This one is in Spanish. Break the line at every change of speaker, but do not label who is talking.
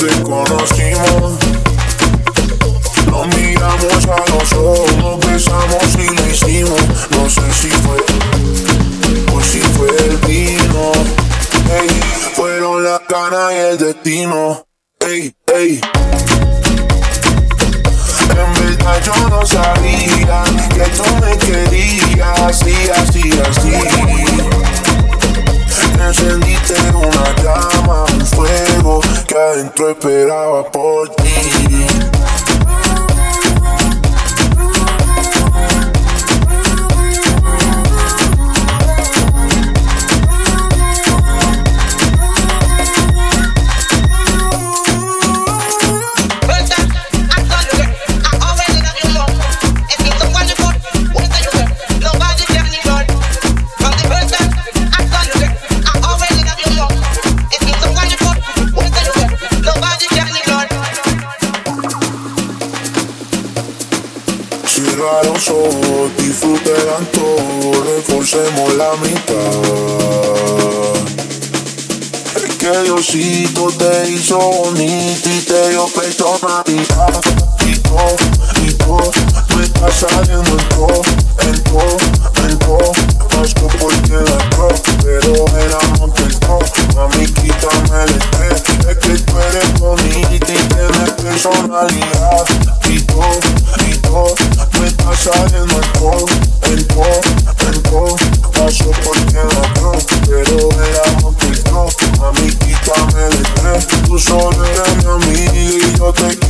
te conocimos. Nos miramos a los ojos, nos besamos y lo hicimos. No sé si fue o si fue el vino. Ey, fueron las ganas y el destino. Ey, ey. En verdad yo no sabía que tú me querías así, así, así. Encendiste una llama, un fuego que adentro esperaba por ti. Cierra los ojos, disfrutarán todo, reforcemos la mitad. Es que Diosito te hizo bonito y te dio personalidad. Y todo, tú estás saliendo en todo, más que porque la pro, pero el amor te entró. Mami, quítame el estrés, es que tú eres bonita y tienes personalidad. Y todo, tú estás saliendo en todo, paso porque la pro, pero el amor te entró. Mami, quítame el estrés, tú solo eres mi amiga y yo te